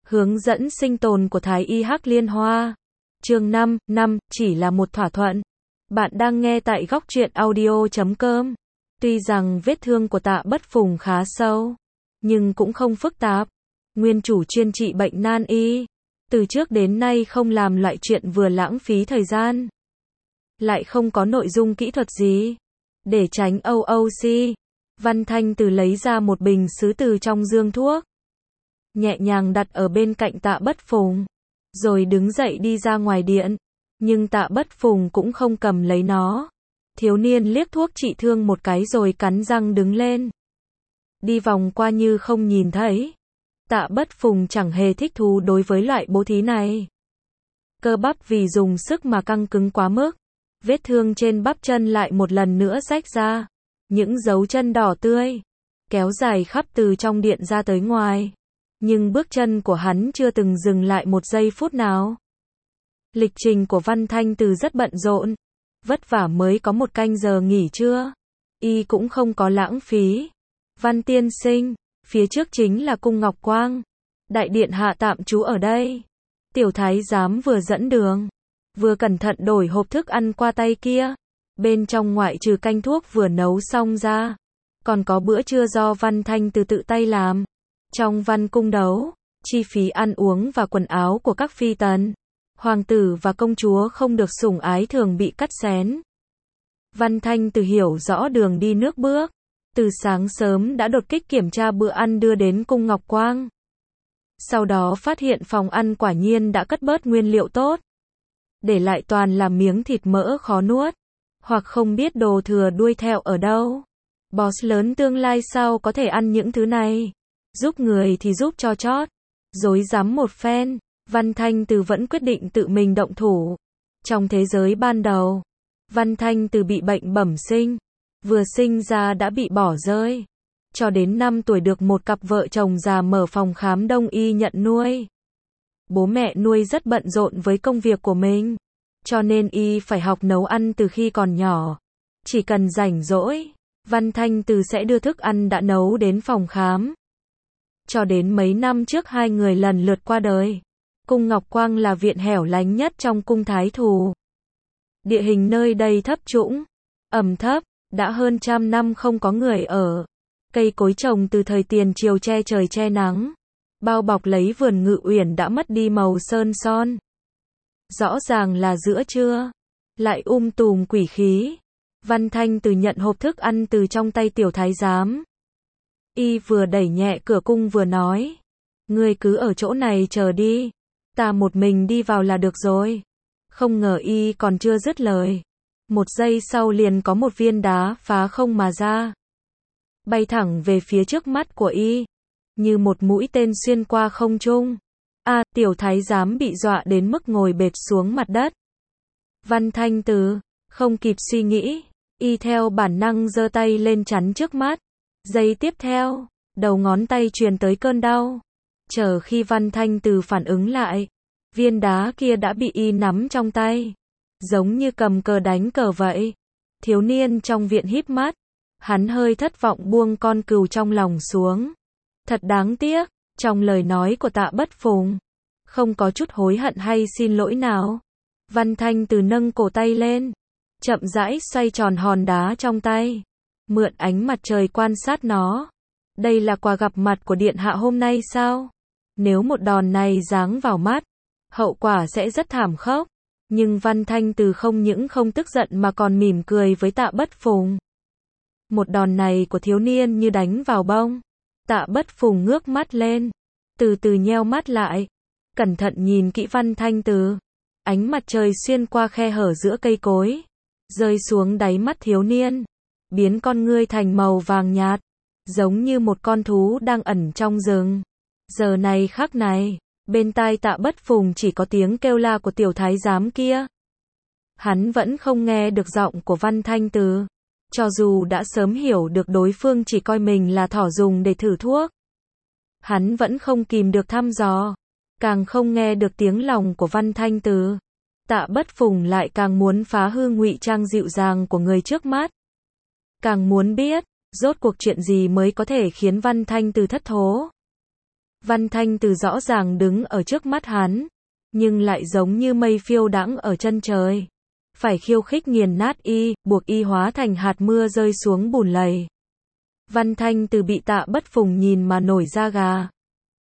Hướng dẫn sinh tồn của Thái y Hắc Liên Hoa. Chương 5, chỉ là một thỏa thuận. Bạn đang nghe tại góc truyện audio.com. Tuy rằng vết thương của Tạ Bất Phùng khá sâu, nhưng cũng không phức tạp. Nguyên chủ chuyên trị bệnh nan y, từ trước đến nay không làm loại chuyện vừa lãng phí thời gian, lại không có nội dung kỹ thuật gì. Để tránh OOC, Văn Thanh Từ lấy ra một bình sứ từ trong dương thuốc, nhẹ nhàng đặt ở bên cạnh Tạ Bất Phùng, rồi đứng dậy đi ra ngoài điện. Nhưng Tạ Bất Phùng cũng không cầm lấy nó. Thiếu niên liếc thuốc trị thương một cái rồi cắn răng đứng lên, đi vòng qua như không nhìn thấy. Tạ Bất Phùng chẳng hề thích thú đối với loại bố thí này. Cơ bắp vì dùng sức mà căng cứng quá mức, vết thương trên bắp chân lại một lần nữa rách ra. Những dấu chân đỏ tươi kéo dài khắp từ trong điện ra tới ngoài. Nhưng bước chân của hắn chưa từng dừng lại một giây phút nào. Lịch trình của Văn Thanh Từ rất bận rộn, vất vả mới có một canh giờ nghỉ trưa. Y cũng không có lãng phí. Văn tiên sinh, phía trước chính là cung Ngọc Quang. Đại điện hạ tạm trú ở đây. Tiểu thái giám vừa dẫn đường, vừa cẩn thận đổi hộp thức ăn qua tay kia. Bên trong ngoại trừ canh thuốc vừa nấu xong ra, còn có bữa trưa do Văn Thanh Từ tự tay làm. Trong Văn cung đấu, chi phí ăn uống và quần áo của các phi tần, hoàng tử và công chúa không được sủng ái thường bị cắt xén. Văn Thanh Từ hiểu rõ đường đi nước bước, từ sáng sớm đã đột kích kiểm tra bữa ăn đưa đến cung Ngọc Quang. Sau đó phát hiện phòng ăn quả nhiên đã cất bớt nguyên liệu tốt, để lại toàn là miếng thịt mỡ khó nuốt, hoặc không biết đồ thừa đuôi theo ở đâu. Boss lớn tương lai sao có thể ăn những thứ này? Giúp người thì giúp cho chót. Rối rắm một phen, Văn Thanh Từ vẫn quyết định tự mình động thủ. Trong thế giới ban đầu, Văn Thanh Từ bị bệnh bẩm sinh, vừa sinh ra đã bị bỏ rơi. Cho đến 5 tuổi được một cặp vợ chồng già mở phòng khám đông y nhận nuôi. Bố mẹ nuôi rất bận rộn với công việc của mình, cho nên y phải học nấu ăn từ khi còn nhỏ. Chỉ cần rảnh rỗi, Văn Thanh Từ sẽ đưa thức ăn đã nấu đến phòng khám. Cho đến mấy năm trước hai người lần lượt qua đời. Cung Ngọc Quang là viện hẻo lánh nhất trong cung thái thù. Địa hình nơi đây thấp trũng, ẩm thấp, đã hơn 100 năm không có người ở. Cây cối trồng từ thời tiền triều che trời che nắng, bao bọc lấy vườn Ngự Uyển đã mất đi màu sơn son. Rõ ràng là giữa trưa, lại tùm quỷ khí. Văn Thanh Từ nhận hộp thức ăn từ trong tay tiểu thái giám. Y vừa đẩy nhẹ cửa cung vừa nói, ngươi cứ ở chỗ này chờ đi, ta một mình đi vào là được rồi. Không ngờ y còn chưa dứt lời, một giây sau liền có một viên đá phá không mà ra, bay thẳng về phía trước mắt của y, như một mũi tên xuyên qua không trung. Tiểu thái giám bị dọa đến mức ngồi bệt xuống mặt đất. Văn Thanh Từ không kịp suy nghĩ, y theo bản năng giơ tay lên chắn trước mắt. Giây tiếp theo, đầu ngón tay truyền tới cơn đau. Chờ khi Văn Thanh Từ phản ứng lại, viên đá kia đã bị y nắm trong tay, giống như cầm cờ đánh cờ vậy. Thiếu niên trong viện híp mắt, hắn hơi thất vọng buông con cừu trong lòng xuống. Thật đáng tiếc, trong lời nói của Tạ Bất Phùng, không có chút hối hận hay xin lỗi nào. Văn Thanh Từ nâng cổ tay lên, chậm rãi xoay tròn hòn đá trong tay, mượn ánh mặt trời quan sát nó. Đây là quà gặp mặt của điện hạ hôm nay sao? Nếu một đòn này giáng vào mắt, hậu quả sẽ rất thảm khốc. Nhưng Văn Thanh Từ không những không tức giận mà còn mỉm cười với Tạ Bất Phùng. Một đòn này của thiếu niên như đánh vào bông. Tạ Bất Phùng ngước mắt lên, từ từ nheo mắt lại, cẩn thận nhìn kỹ Văn Thanh Từ. Ánh mặt trời xuyên qua khe hở giữa cây cối, rơi xuống đáy mắt thiếu niên, biến con ngươi thành màu vàng nhạt, giống như một con thú đang ẩn trong rừng. Giờ này khắc này, bên tai Tạ Bất Phùng chỉ có tiếng kêu la của tiểu thái giám kia. Hắn vẫn không nghe được giọng của Văn Thanh Từ, cho dù đã sớm hiểu được đối phương chỉ coi mình là thỏ dùng để thử thuốc. Hắn vẫn không kìm được thăm dò, càng không nghe được tiếng lòng của Văn Thanh Từ. Tạ Bất Phùng lại càng muốn phá hư ngụy trang dịu dàng của người trước mắt, càng muốn biết rốt cuộc chuyện gì mới có thể khiến Văn Thanh Từ thất thố. Văn Thanh Từ rõ ràng đứng ở trước mắt hắn, nhưng lại giống như mây phiêu đãng ở chân trời. Phải khiêu khích nghiền nát y, buộc y hóa thành hạt mưa rơi xuống bùn lầy. Văn Thanh Từ bị Tạ Bất Phùng nhìn mà nổi da gà.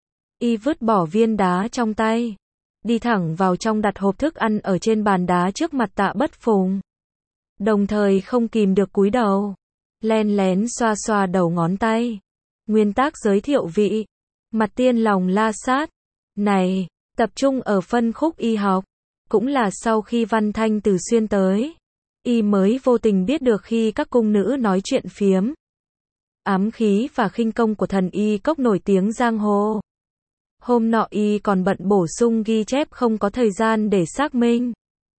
Y vứt bỏ viên đá trong tay, đi thẳng vào trong đặt hộp thức ăn ở trên bàn đá trước mặt Tạ Bất Phùng. Đồng thời không kìm được cúi đầu, len lén xoa xoa đầu ngón tay. Nguyên tác giới thiệu vị. Mặt Tiên lòng la sát. Này, tập trung ở phân khúc y học. Cũng là sau khi Văn Thanh Từ xuyên tới, y mới vô tình biết được khi các cung nữ nói chuyện phiếm. Ám khí và khinh công của thần y cốc nổi tiếng giang hồ. Hôm nọ y còn bận bổ sung ghi chép không có thời gian để xác minh.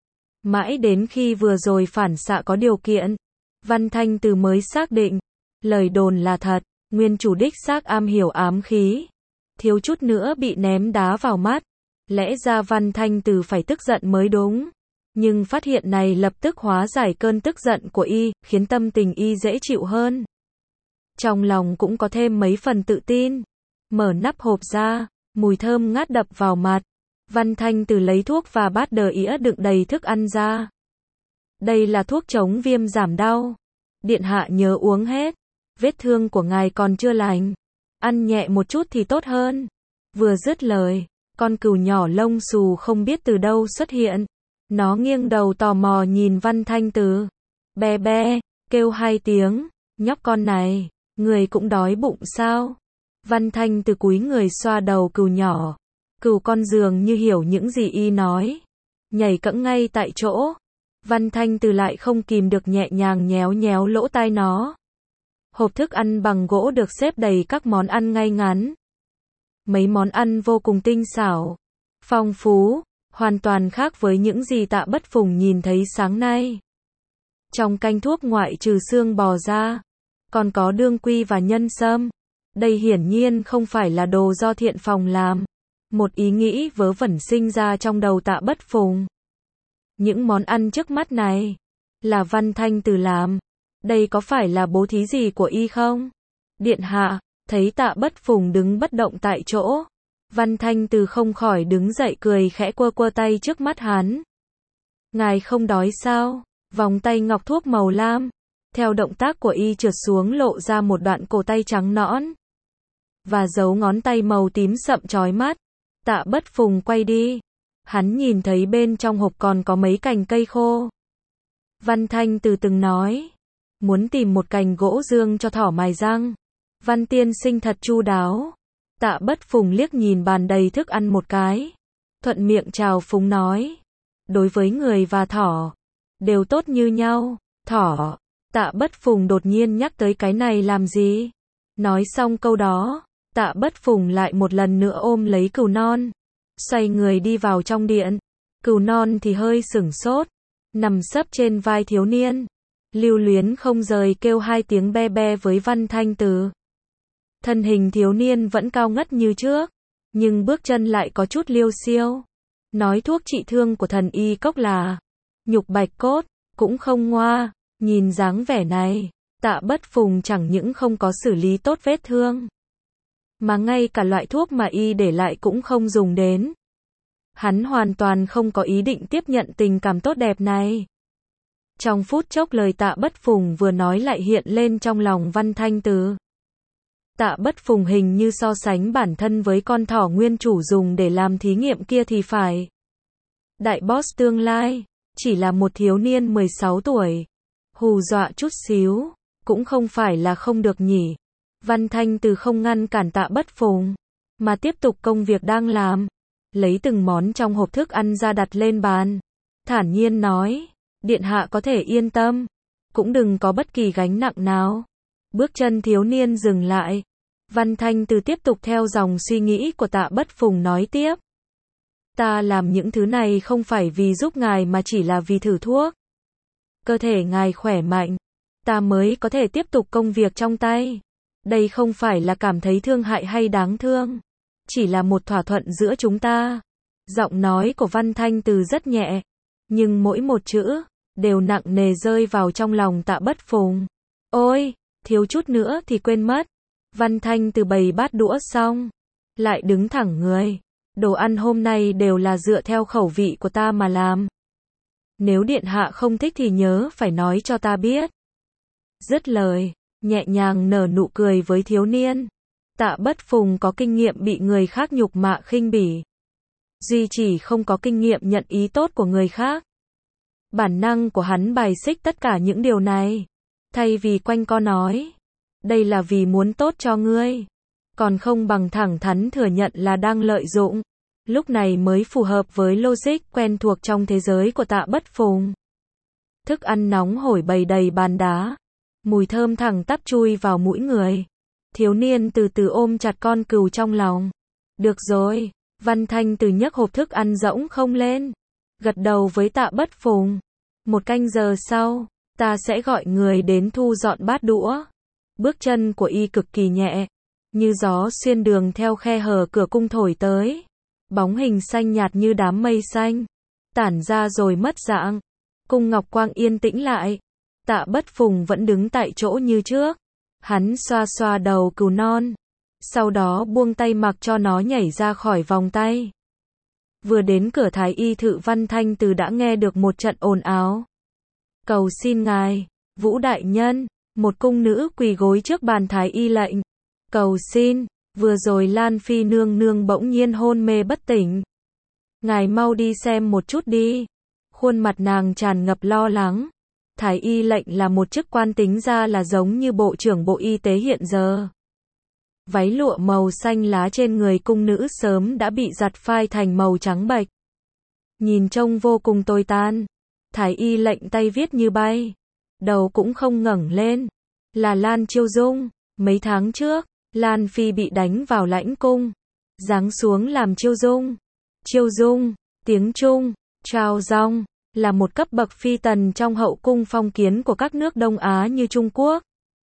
Mãi đến khi vừa rồi phản xạ có điều kiện, Văn Thanh Từ mới xác định, lời đồn là thật, nguyên chủ đích xác am hiểu ám khí. Thiếu chút nữa bị ném đá vào mắt. Lẽ ra Văn Thanh Từ phải tức giận mới đúng. Nhưng phát hiện này lập tức hóa giải cơn tức giận của y, khiến tâm tình y dễ chịu hơn. Trong lòng cũng có thêm mấy phần tự tin. Mở nắp hộp ra, mùi thơm ngát đập vào mặt. Văn Thanh Từ lấy thuốc và bát đờ ĩa đựng đầy thức ăn ra. Đây là thuốc chống viêm giảm đau. Điện hạ nhớ uống hết. Vết thương của ngài còn chưa lành. Ăn nhẹ một chút thì tốt hơn. Vừa dứt lời, con cừu nhỏ lông xù không biết từ đâu xuất hiện. Nó nghiêng đầu tò mò nhìn Văn Thanh Từ. Be be, kêu 2 tiếng. Nhóc con này, người cũng đói bụng sao? Văn Thanh Từ cúi người xoa đầu cừu nhỏ. Cừu con dường như hiểu những gì y nói. Nhảy cẫng ngay tại chỗ. Văn Thanh Từ lại không kìm được nhẹ nhàng nhéo nhéo lỗ tai nó. Hộp thức ăn bằng gỗ được xếp đầy các món ăn ngay ngắn. Mấy món ăn vô cùng tinh xảo, phong phú, hoàn toàn khác với những gì Tạ Bất Phùng nhìn thấy sáng nay. Trong canh thuốc ngoại trừ xương bò ra, còn có đương quy và nhân sâm. Đây hiển nhiên không phải là đồ do thiện phòng làm. Một ý nghĩ vớ vẩn sinh ra trong đầu Tạ Bất Phùng. Những món ăn trước mắt này là Văn Thanh Từ làm. Đây có phải là bố thí gì của y không? Điện hạ, thấy Tạ Bất Phùng đứng bất động tại chỗ. Văn Thanh Từ không khỏi đứng dậy cười khẽ quơ quơ tay trước mắt hắn. Ngài không đói sao? Vòng tay ngọc thuốc màu lam. Theo động tác của y trượt xuống lộ ra một đoạn cổ tay trắng nõn. Và dấu ngón tay màu tím sậm chói mắt. Tạ Bất Phùng quay đi. Hắn nhìn thấy bên trong hộp còn có mấy cành cây khô. Văn Thanh Từ từng nói. Muốn tìm một cành gỗ dương cho thỏ mài răng. Văn tiên sinh thật chu đáo. Tạ Bất Phùng liếc nhìn bàn đầy thức ăn một cái. Thuận miệng chào phúng nói. Đối với người và thỏ, đều tốt như nhau. Thỏ. Tạ Bất Phùng đột nhiên nhắc tới cái này làm gì? Nói xong câu đó, Tạ Bất Phùng lại một lần nữa ôm lấy cừu non. Xoay người đi vào trong điện. Cừu non thì hơi sửng sốt. Nằm sấp trên vai thiếu niên. Lưu luyến không rời kêu 2 tiếng be be với Văn Thanh Từ. Thân hình thiếu niên vẫn cao ngất như trước, nhưng bước chân lại có chút liêu xiêu. Nói thuốc trị thương của thần y cốc là nhục bạch cốt, cũng không ngoa. Nhìn dáng vẻ này, Tạ Bất Phùng chẳng những không có xử lý tốt vết thương, mà ngay cả loại thuốc mà y để lại cũng không dùng đến. Hắn hoàn toàn không có ý định tiếp nhận tình cảm tốt đẹp này. Trong phút chốc lời Tạ Bất Phùng vừa nói lại hiện lên trong lòng Văn Thanh Từ. Tạ Bất Phùng hình như so sánh bản thân với con thỏ nguyên chủ dùng để làm thí nghiệm kia thì phải. Đại boss tương lai, chỉ là một thiếu niên 16 tuổi. Hù dọa chút xíu, cũng không phải là không được nhỉ. Văn Thanh Từ không ngăn cản Tạ Bất Phùng, mà tiếp tục công việc đang làm. Lấy từng món trong hộp thức ăn ra đặt lên bàn. Thản nhiên nói, điện hạ có thể yên tâm, cũng đừng có bất kỳ gánh nặng nào. Bước chân thiếu niên dừng lại. Văn Thanh Từ tiếp tục theo dòng suy nghĩ của Tạ Bất Phùng nói tiếp. Ta làm những thứ này không phải vì giúp ngài mà chỉ là vì thử thuốc. Cơ thể ngài khỏe mạnh, ta mới có thể tiếp tục công việc trong tay. Đây không phải là cảm thấy thương hại hay đáng thương, chỉ là một thỏa thuận giữa chúng ta. Giọng nói của Văn Thanh Từ rất nhẹ, nhưng mỗi một chữ đều nặng nề rơi vào trong lòng Tạ Bất Phùng. Ôi, thiếu chút nữa thì quên mất. Văn Thanh Từ bày bát đũa xong, lại đứng thẳng người. Đồ ăn hôm nay đều là dựa theo khẩu vị của ta mà làm. Nếu điện hạ không thích thì nhớ phải nói cho ta biết. Dứt lời, nhẹ nhàng nở nụ cười với thiếu niên. Tạ Bất Phùng có kinh nghiệm bị người khác nhục mạ khinh bỉ. Duy chỉ không có kinh nghiệm nhận ý tốt của người khác. Bản năng của hắn bài xích tất cả những điều này. Thay vì quanh co nói, đây là vì muốn tốt cho ngươi. Còn không bằng thẳng thắn thừa nhận là đang lợi dụng. Lúc này mới phù hợp với logic quen thuộc trong thế giới của Tạ Bất Phùng. Thức ăn nóng hổi bày đầy bàn đá. Mùi thơm thẳng tắp chui vào mũi người. Thiếu niên từ từ ôm chặt con cừu trong lòng. Được rồi, Văn Thanh từ nhấc hộp thức ăn rỗng không lên. Gật đầu với Tạ Bất Phùng. 1 canh giờ sau, ta sẽ gọi người đến thu dọn bát đũa. Bước chân của y cực kỳ nhẹ. Như gió xuyên đường theo khe hở cửa cung thổi tới. Bóng hình xanh nhạt như đám mây xanh. Tản ra rồi mất dạng. Cung ngọc quang yên tĩnh lại. Tạ Bất Phùng vẫn đứng tại chỗ như trước. Hắn xoa xoa đầu cừu non. Sau đó buông tay mặc cho nó nhảy ra khỏi vòng tay. Vừa đến cửa thái y Thự Văn Thanh Từ đã nghe được một trận ồn ào. Cầu xin ngài, Vũ đại nhân, một cung nữ quỳ gối trước bàn thái y lệnh. Cầu xin, vừa rồi Lan Phi nương nương bỗng nhiên hôn mê bất tỉnh. Ngài mau đi xem một chút đi. Khuôn mặt nàng tràn ngập lo lắng. Thái y lệnh là một chức quan tính ra là giống như bộ trưởng bộ y tế hiện giờ. Váy lụa màu xanh lá trên người cung nữ sớm đã bị giặt phai thành màu trắng bệch. Nhìn trông vô cùng tồi tàn. Thái y lệnh tay viết như bay. Đầu cũng không ngẩng lên. Là Lan Chiêu Dung. Mấy tháng trước, Lan Phi bị đánh vào lãnh cung. Giáng xuống làm Chiêu Dung. Chiêu Dung, tiếng Trung, Trao Dong, là một cấp bậc phi tần trong hậu cung phong kiến của các nước Đông Á như Trung Quốc,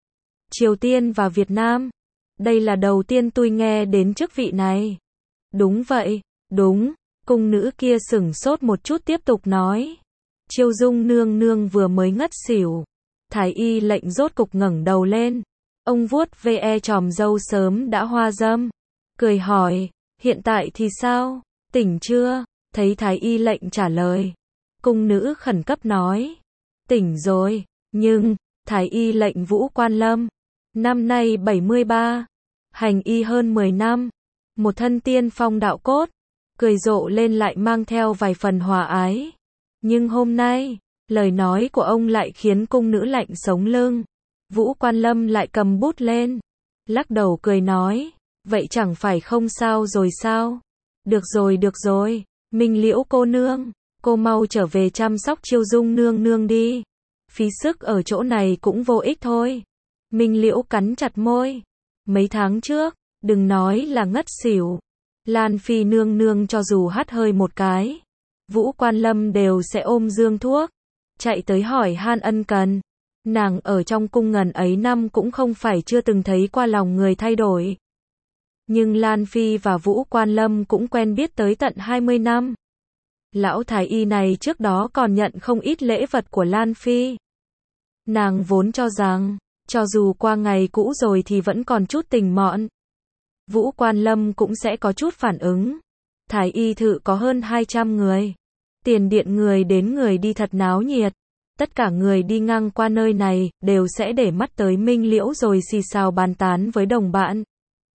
Triều Tiên và Việt Nam. Đây là đầu tiên tôi nghe đến chức vị này. Đúng vậy, đúng. Cung nữ kia sửng sốt một chút tiếp tục nói. Chiêu Dung nương nương vừa mới ngất xỉu. Thái y lệnh rốt cục ngẩng đầu lên. Ông vuốt ve chòm râu sớm đã hoa râm. Cười hỏi, hiện tại thì sao? Tỉnh chưa? Thấy thái y lệnh trả lời. Cung nữ khẩn cấp nói. Tỉnh rồi, nhưng, thái y lệnh Vũ Quan Lâm. Năm nay 73. Hành y hơn 10 năm. Một thân tiên phong đạo cốt. Cười rộ lên lại mang theo vài phần hòa ái. Nhưng hôm nay, lời nói của ông lại khiến cung nữ lạnh sống lưng. Vũ Quan Lâm lại cầm bút lên. Lắc đầu cười nói. Vậy chẳng phải không sao rồi sao? Được rồi. Minh Liễu cô nương. Cô mau trở về chăm sóc Chiêu Dung nương nương đi. Phí sức ở chỗ này cũng vô ích thôi. Minh Liễu cắn chặt môi. Mấy tháng trước, đừng nói là ngất xỉu. Lan Phi nương nương cho dù hắt hơi một cái. Vũ Quan Lâm đều sẽ ôm dương thuốc. Chạy tới hỏi han ân cần. Nàng ở trong cung ngần ấy năm cũng không phải chưa từng thấy qua lòng người thay đổi. Nhưng Lan Phi và Vũ Quan Lâm cũng quen biết tới tận 20 năm. Lão thái y này trước đó còn nhận không ít lễ vật của Lan Phi. Nàng vốn cho rằng, cho dù qua ngày cũ rồi thì vẫn còn chút tình mọn. Vũ Quan Lâm cũng sẽ có chút phản ứng. Thái y Thự có hơn 200 người. Tiền điện người đến người đi thật náo nhiệt. Tất cả người đi ngang qua nơi này, đều sẽ để mắt tới Minh Liễu rồi xì xào bàn tán với đồng bạn.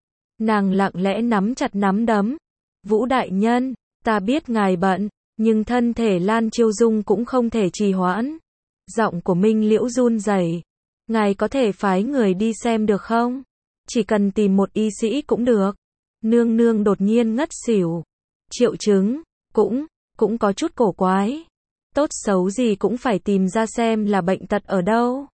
Nàng lặng lẽ nắm chặt nắm đấm. Vũ đại nhân, ta biết ngài bận, nhưng thân thể Lan Chiêu Dung cũng không thể trì hoãn. Giọng của Minh Liễu run rẩy. Ngài có thể phái người đi xem được không? Chỉ cần tìm một y sĩ cũng được. Nương nương đột nhiên ngất xỉu. Triệu chứng, cũng có chút cổ quái. Tốt xấu gì cũng phải tìm ra xem là bệnh tật ở đâu.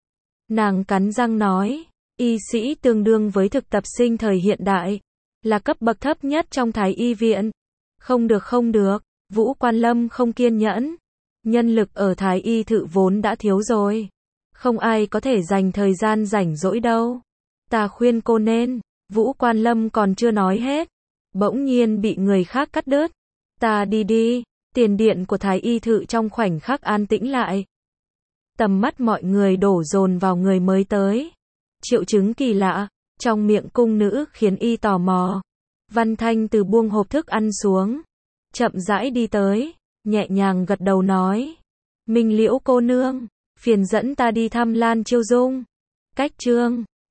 Nàng cắn răng nói, y sĩ tương đương với thực tập sinh thời hiện đại, là cấp bậc thấp nhất trong thái y viện. Không được, Vũ Quan Lâm không kiên nhẫn. Nhân lực ở thái y Thự vốn đã thiếu rồi. Không ai có thể dành thời gian rảnh rỗi đâu. Ta khuyên cô nên, Vũ Quan Lâm còn chưa nói hết. Bỗng nhiên bị người khác cắt đứt. Ta đi. Tiền điện của thái y Thự trong khoảnh khắc an tĩnh lại. Tầm mắt mọi người đổ dồn vào người mới tới. Triệu chứng kỳ lạ, trong miệng cung nữ khiến y tò mò. Văn Thanh Từ buông hộp thức ăn xuống, chậm rãi đi tới, nhẹ nhàng gật đầu nói. Minh Liễu cô nương, phiền dẫn ta đi thăm Lan Chiêu Dung. Cách chương